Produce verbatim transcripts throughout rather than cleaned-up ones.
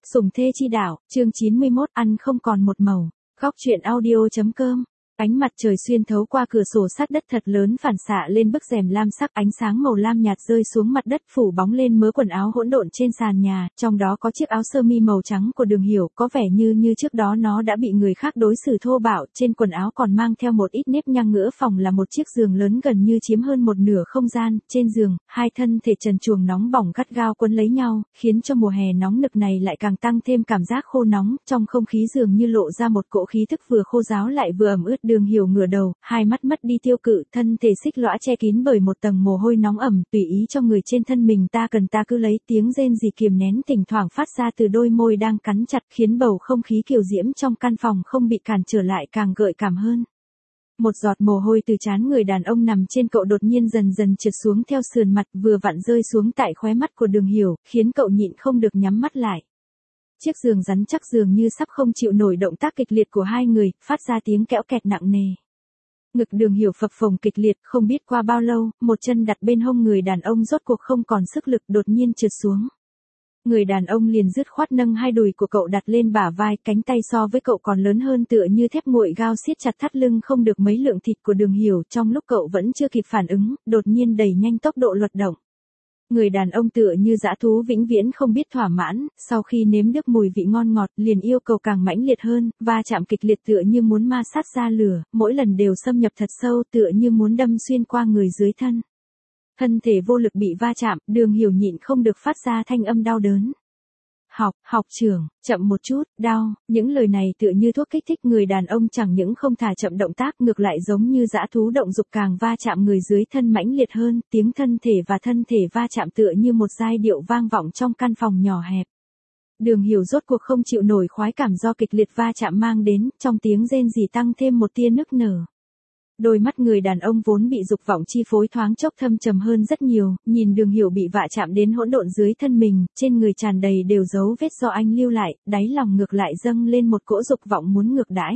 Sủng thê chi đạo, chương chín mươi mốt, ăn không còn một màu. Góc truyện audio chấm com. Ánh mặt trời xuyên thấu qua cửa sổ sắt đất thật lớn phản xạ lên bức rèm lam sắc, ánh sáng màu lam nhạt rơi xuống mặt đất phủ bóng lên mớ quần áo hỗn độn trên sàn nhà, trong đó có chiếc áo sơ mi màu trắng của Đường Hiểu, có vẻ như như trước đó nó đã bị người khác đối xử thô bạo, trên quần áo còn mang theo một ít nếp nhang. Ngửa phòng là một chiếc giường lớn gần như chiếm hơn một nửa không gian, trên giường, hai thân thể trần truồng nóng bỏng gắt gao quấn lấy nhau, khiến cho mùa hè nóng nực này lại càng tăng thêm cảm giác khô nóng, trong không khí dường như lộ ra một cỗ khí thức vừa khô ráo lại vừa ẩm ướt. Đường Hiểu ngửa đầu, hai mắt mất đi tiêu cự, thân thể xích lõa che kín bởi một tầng mồ hôi nóng ẩm, tùy ý cho người trên thân mình ta cần ta cứ lấy, tiếng rên rỉ kiềm nén thỉnh thoảng phát ra từ đôi môi đang cắn chặt, khiến bầu không khí kiều diễm trong căn phòng không bị cản trở lại càng gợi cảm hơn. Một giọt mồ hôi từ trán người đàn ông nằm trên cậu đột nhiên dần dần trượt xuống theo sườn mặt, vừa vặn rơi xuống tại khóe mắt của Đường Hiểu, khiến cậu nhịn không được nhắm mắt lại. Chiếc giường rắn chắc dường như sắp không chịu nổi động tác kịch liệt của hai người, phát ra tiếng kẽo kẹt nặng nề. Ngực Đường Hiểu phập phồng kịch liệt, không biết qua bao lâu, một chân đặt bên hông người đàn ông rốt cuộc không còn sức lực, đột nhiên trượt xuống. Người đàn ông liền dứt khoát nâng hai đùi của cậu đặt lên bả vai, cánh tay so với cậu còn lớn hơn tựa như thép nguội gao siết chặt thắt lưng không được mấy lượng thịt của Đường Hiểu, trong lúc cậu vẫn chưa kịp phản ứng, đột nhiên đẩy nhanh tốc độ luật động. Người đàn ông tựa như dã thú vĩnh viễn không biết thỏa mãn, sau khi nếm được mùi vị ngon ngọt, liền yêu cầu càng mãnh liệt hơn, va chạm kịch liệt tựa như muốn ma sát ra lửa, mỗi lần đều xâm nhập thật sâu tựa như muốn đâm xuyên qua người dưới thân. Thân thể vô lực bị va chạm, Đường Hiểu nhịn không được phát ra thanh âm đau đớn. Học, học trưởng, chậm một chút, đau, những lời này tựa như thuốc kích thích. Người đàn ông chẳng những không thả chậm động tác, ngược lại giống như dã thú động dục, càng va chạm người dưới thân mãnh liệt hơn, tiếng thân thể và thân thể va chạm tựa như một giai điệu vang vọng trong căn phòng nhỏ hẹp. Đường Hiểu rốt cuộc không chịu nổi khoái cảm do kịch liệt va chạm mang đến, trong tiếng rên rỉ tăng thêm một tia nức nở. Đôi mắt người đàn ông vốn bị dục vọng chi phối thoáng chốc thâm trầm hơn rất nhiều, nhìn Đường Hiểu bị vạ chạm đến hỗn độn dưới thân mình, trên người tràn đầy đều dấu vết do anh lưu lại, đáy lòng ngược lại dâng lên một cỗ dục vọng muốn ngược đãi.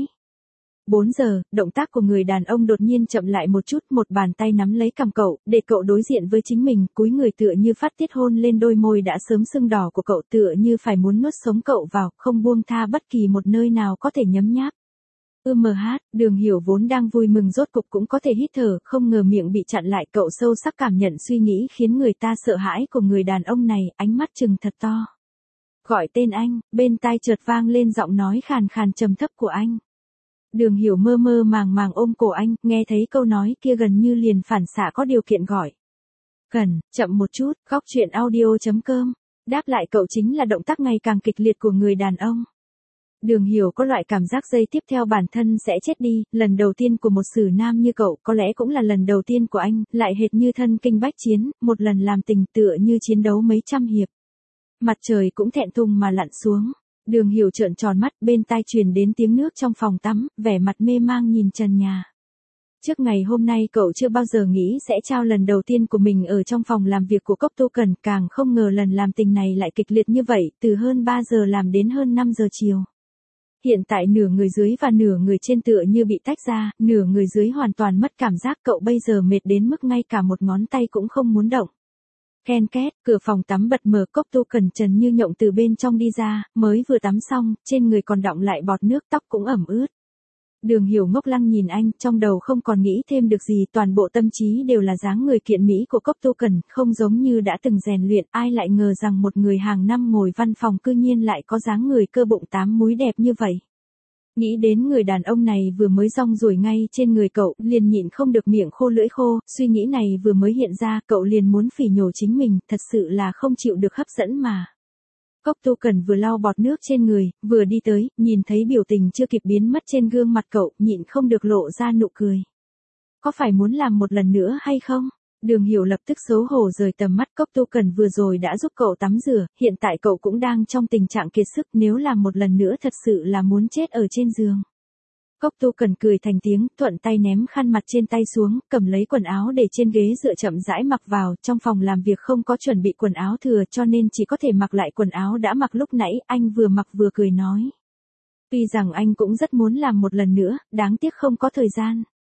bốn giờ, động tác của người đàn ông đột nhiên chậm lại một chút, một bàn tay nắm lấy cằm cậu, để cậu đối diện với chính mình, cúi người tựa như phát tiết hôn lên đôi môi đã sớm sưng đỏ của cậu, tựa như phải muốn nuốt sống cậu vào, không buông tha bất kỳ một nơi nào có thể nhấm nháp. Ưm hát, Đường Hiểu vốn đang vui mừng rốt cục cũng có thể hít thở, không ngờ miệng bị chặn lại, cậu sâu sắc cảm nhận suy nghĩ khiến người ta sợ hãi của người đàn ông này, ánh mắt trừng thật to. Gọi tên anh, bên tai chợt vang lên giọng nói khàn khàn trầm thấp của anh. Đường Hiểu mơ mơ màng màng ôm cổ anh, nghe thấy câu nói kia gần như liền phản xạ có điều kiện gọi. Cần, chậm một chút, góc truyện audio chấm com. Đáp lại cậu chính là động tác ngày càng kịch liệt của người đàn ông. Đường Hiểu có loại cảm giác giây tiếp theo bản thân sẽ chết đi, lần đầu tiên của một sử nam như cậu, có lẽ cũng là lần đầu tiên của anh, lại hệt như thân kinh bách chiến, một lần làm tình tựa như chiến đấu mấy trăm hiệp. Mặt trời cũng thẹn thùng mà lặn xuống. Đường Hiểu trợn tròn mắt, bên tai truyền đến tiếng nước trong phòng tắm, vẻ mặt mê mang nhìn trần nhà. Trước ngày hôm nay cậu chưa bao giờ nghĩ sẽ trao lần đầu tiên của mình ở trong phòng làm việc của Cốc Tu Cần, càng không ngờ lần làm tình này lại kịch liệt như vậy, từ hơn ba giờ làm đến hơn năm giờ chiều. Hiện tại nửa người dưới và nửa người trên tựa như bị tách ra, nửa người dưới hoàn toàn mất cảm giác, cậu bây giờ mệt đến mức ngay cả một ngón tay cũng không muốn động. Ken két, cửa phòng tắm bật mở, Cốc Tu Cần trần như nhộng từ bên trong đi ra, mới vừa tắm xong, trên người còn đọng lại bọt nước, tóc cũng ẩm ướt. Đường Hiểu ngốc lăng nhìn anh, trong đầu không còn nghĩ thêm được gì, toàn bộ tâm trí đều là dáng người kiện mỹ của Cốc Tu Cần, không giống như đã từng rèn luyện, ai lại ngờ rằng một người hàng năm ngồi văn phòng cư nhiên lại có dáng người cơ bụng tám múi đẹp như vậy. Nghĩ đến người đàn ông này vừa mới rong ruổi ngay trên người cậu, liền nhịn không được miệng khô lưỡi khô, suy nghĩ này vừa mới hiện ra, cậu liền muốn phỉ nhổ chính mình, thật sự là không chịu được hấp dẫn mà. Cốc Tu Cần vừa lau bọt nước trên người, vừa đi tới, nhìn thấy biểu tình chưa kịp biến mất trên gương mặt cậu, nhịn không được lộ ra nụ cười. Có phải muốn làm một lần nữa hay không? Đường Hiểu lập tức xấu hổ rời tầm mắt. Cốc Tu Cần vừa rồi đã giúp cậu tắm rửa, hiện tại cậu cũng đang trong tình trạng kiệt sức, nếu làm một lần nữa thật sự là muốn chết ở trên giường. Cốc Tu Cần cười thành tiếng, thuận tay ném khăn mặt trên tay xuống, cầm lấy quần áo để trên ghế dựa chậm rãi mặc vào, trong phòng làm việc không có chuẩn bị quần áo thừa cho nên chỉ có thể mặc lại quần áo đã mặc lúc nãy, anh vừa mặc vừa cười nói. Tuy rằng anh cũng rất muốn làm một lần nữa, đáng tiếc không có thời gian.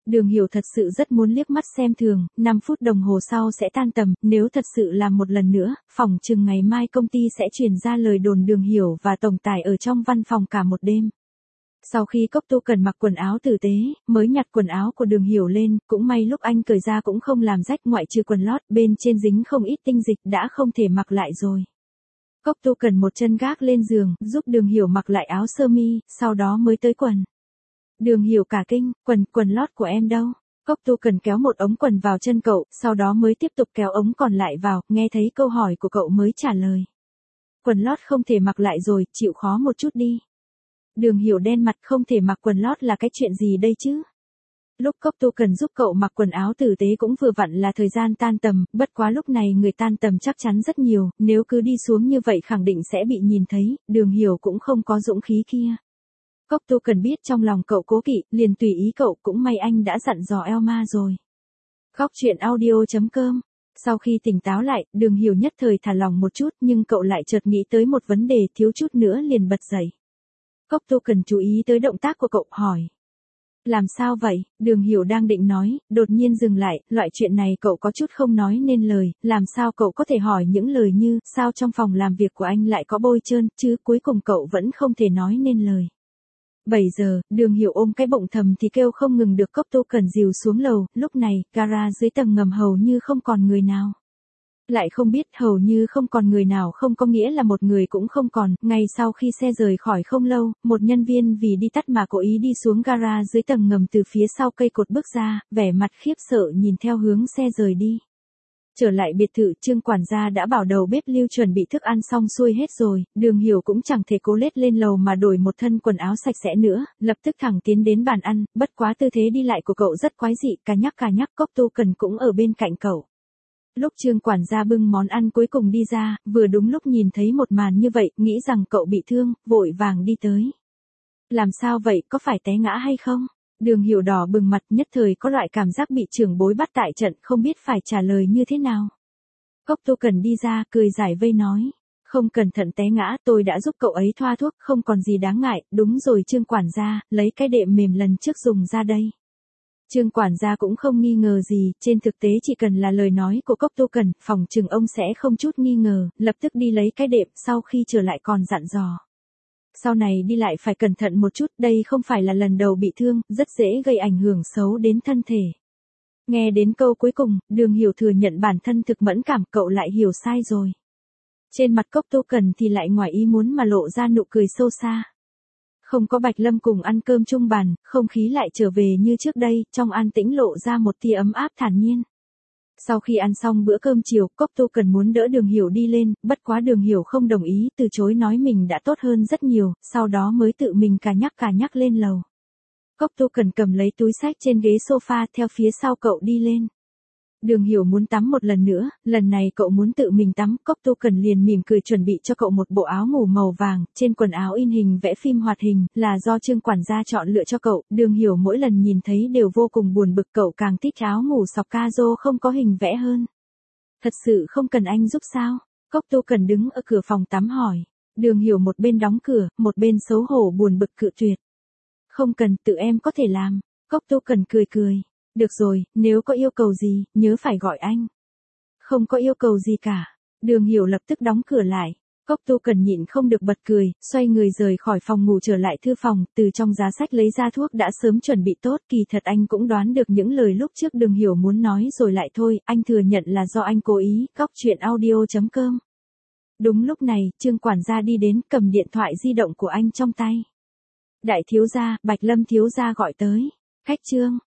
Đường Hiểu thật sự rất muốn liếc mắt xem thường, năm phút đồng hồ sau sẽ tan tầm, nếu thật sự làm một lần nữa, phỏng chừng ngày mai công ty sẽ truyền ra lời đồn Đường Hiểu và tổng tài ở trong văn phòng cả một đêm. Sau khi Cốc Tu Cần mặc quần áo tử tế, mới nhặt quần áo của Đường Hiểu lên, cũng may lúc anh cởi ra cũng không làm rách, ngoại trừ quần lót, bên trên dính không ít tinh dịch đã không thể mặc lại rồi. Cốc Tu Cần một chân gác lên giường, giúp Đường Hiểu mặc lại áo sơ mi, sau đó mới tới quần. Đường Hiểu cả kinh, quần, quần lót của em đâu? Cốc Tu Cần kéo một ống quần vào chân cậu, sau đó mới tiếp tục kéo ống còn lại vào, nghe thấy câu hỏi của cậu mới trả lời. Quần lót không thể mặc lại rồi, chịu khó một chút đi. Đường Hiểu đen mặt, không thể mặc quần lót là cái chuyện gì đây chứ? Lúc Cốc Tu Cần giúp cậu mặc quần áo tử tế cũng vừa vặn là thời gian tan tầm, bất quá lúc này người tan tầm chắc chắn rất nhiều, nếu cứ đi xuống như vậy khẳng định sẽ bị nhìn thấy, Đường Hiểu cũng không có dũng khí kia. Cốc Tu Cần biết trong lòng cậu cố kỵ, liền tùy ý cậu, cũng may anh đã dặn dò Elma rồi. Góc truyện audio chấm com. Sau khi tỉnh táo lại, Đường Hiểu nhất thời thả lòng một chút, nhưng cậu lại chợt nghĩ tới một vấn đề, thiếu chút nữa liền bật dậy. Cốc Tu Cần chú ý tới động tác của cậu, hỏi. Làm sao vậy? Đường Hiểu đang định nói, đột nhiên dừng lại, loại chuyện này cậu có chút không nói nên lời, làm sao cậu có thể hỏi những lời như, sao trong phòng làm việc của anh lại có bôi trơn, chứ cuối cùng cậu vẫn không thể nói nên lời. bảy giờ, Đường Hiểu ôm cái bụng thầm thì kêu không ngừng được Cốc Tu Cần dìu xuống lầu, lúc này, gara dưới tầng ngầm hầu như không còn người nào. Lại không biết hầu như không còn người nào không có nghĩa là một người cũng không còn, ngay sau khi xe rời khỏi không lâu, một nhân viên vì đi tắt mà cố ý đi xuống gara dưới tầng ngầm từ phía sau cây cột bước ra, vẻ mặt khiếp sợ nhìn theo hướng xe rời đi. Trở lại biệt thự, Trương quản gia đã bảo đầu bếp Lưu chuẩn bị thức ăn xong xuôi hết rồi, Đường Hiểu cũng chẳng thể cố lết lên lầu mà đổi một thân quần áo sạch sẽ nữa, lập tức thẳng tiến đến bàn ăn, bất quá tư thế đi lại của cậu rất quái dị, cà nhắc cà nhắc, Cốc Tu Cần cũng ở bên cạnh cậu. Lúc Trương quản gia bưng món ăn cuối cùng đi ra, vừa đúng lúc nhìn thấy một màn như vậy, nghĩ rằng cậu bị thương, vội vàng đi tới. Làm sao vậy, có phải té ngã hay không? Đường Hiểu đỏ bừng mặt, nhất thời có loại cảm giác bị trưởng bối bắt tại trận, không biết phải trả lời như thế nào. Cốc Tu Cần đi ra, cười giải vây nói. Không cẩn thận té ngã, tôi đã giúp cậu ấy thoa thuốc, không còn gì đáng ngại, đúng rồi Trương quản gia, lấy cái đệm mềm lần trước dùng ra đây. Trương quản gia cũng không nghi ngờ gì, trên thực tế chỉ cần là lời nói của Cốc Tu Cần, phòng chừng ông sẽ không chút nghi ngờ, lập tức đi lấy cái đệm, sau khi trở lại còn dặn dò. Sau này đi lại phải cẩn thận một chút, đây không phải là lần đầu bị thương, rất dễ gây ảnh hưởng xấu đến thân thể. Nghe đến câu cuối cùng, Đường Hiểu thừa nhận bản thân thực mẫn cảm, cậu lại hiểu sai rồi. Trên mặt Cốc Tu Cần thì lại ngoài ý muốn mà lộ ra nụ cười sâu xa. Không có Bạch Lâm cùng ăn cơm chung bàn, không khí lại trở về như trước đây, trong an tĩnh lộ ra một tia ấm áp thản nhiên. Sau khi ăn xong bữa cơm chiều, Cốc Tu Cần muốn đỡ Đường Hiểu đi lên, bất quá Đường Hiểu không đồng ý, từ chối nói mình đã tốt hơn rất nhiều, sau đó mới tự mình cà nhắc cà nhắc lên lầu. Cốc Tu Cần cầm lấy túi xách trên ghế sofa theo phía sau cậu đi lên. Đường Hiểu muốn tắm một lần nữa, lần này cậu muốn tự mình tắm, Cốc Tu Cần liền mỉm cười chuẩn bị cho cậu một bộ áo ngủ màu vàng, trên quần áo in hình vẽ phim hoạt hình, là do Trương quản gia chọn lựa cho cậu, Đường Hiểu mỗi lần nhìn thấy đều vô cùng buồn bực, cậu càng thích áo ngủ sọc caro không có hình vẽ hơn. Thật sự không cần anh giúp sao? Cốc Tu Cần đứng ở cửa phòng tắm hỏi. Đường Hiểu một bên đóng cửa, một bên xấu hổ buồn bực cự tuyệt. Không cần, tự em có thể làm. Cốc Tu Cần cười cười. Được rồi, nếu có yêu cầu gì, nhớ phải gọi anh. Không có yêu cầu gì cả. Đường Hiểu lập tức đóng cửa lại. Cốc Tu Cần nhịn không được bật cười, xoay người rời khỏi phòng ngủ trở lại thư phòng, từ trong giá sách lấy ra thuốc đã sớm chuẩn bị tốt, kỳ thật anh cũng đoán được những lời lúc trước Đường Hiểu muốn nói rồi lại thôi, anh thừa nhận là do anh cố ý, góc truyện audio chấm com. Đúng lúc này, Trương quản gia đi đến, cầm điện thoại di động của anh trong tay. Đại thiếu gia, Bạch Lâm thiếu gia gọi tới. Khách Trương.